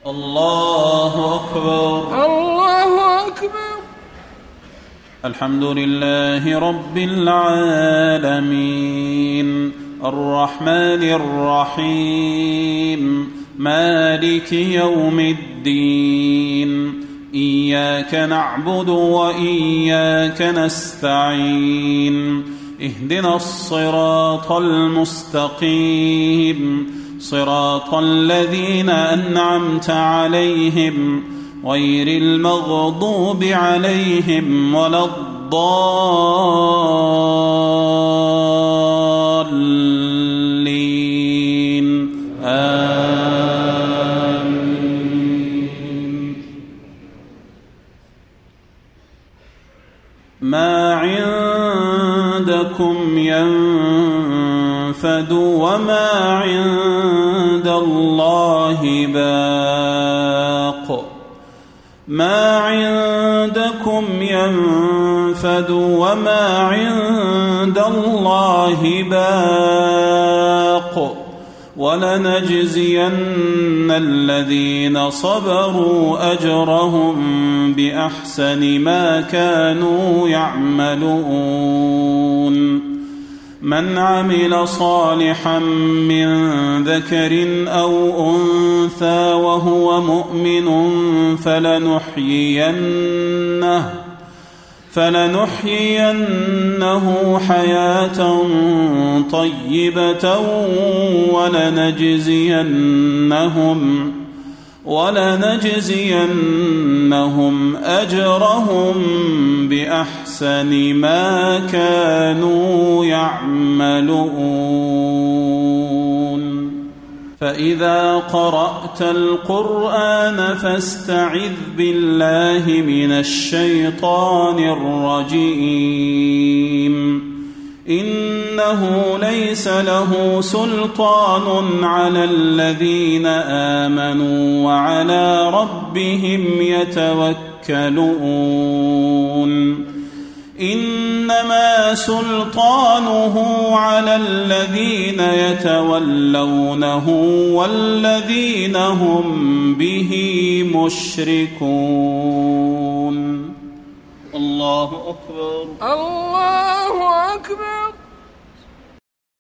الله أكبر. الله أكبر. الحمد لله رب العالمين الرحمن الرحيم مالك يوم الدين إياك نعبد وإياك نستعين اهدنا الصراط المستقيم صراط الذين أنعمت عليهم غير المغضوب عليهم ولا الضالين آمين. ما عندكم ينفد وما عند الله باق. ما عندكم ينفد وما عند الله باق ولنجزين الذين صبروا أجرهم بأحسن ما كانوا يعملون. من عمل صالحا من ذكر أو أنثى وهو مؤمن فلنحيينه حياة طيبة ولنجزينهم أجرهم بأحسن ما كانوا يعملون. فإذا قرأت القرآن فاستعذ بالله من الشيطان الرجيم. إنه ليس له سلطان على الذين آمنوا وعلى ربهم يتوكلون. إنما سلطانه على الذين يتولونه والذين هم به مشركون. الله أكبر. الله أكبر.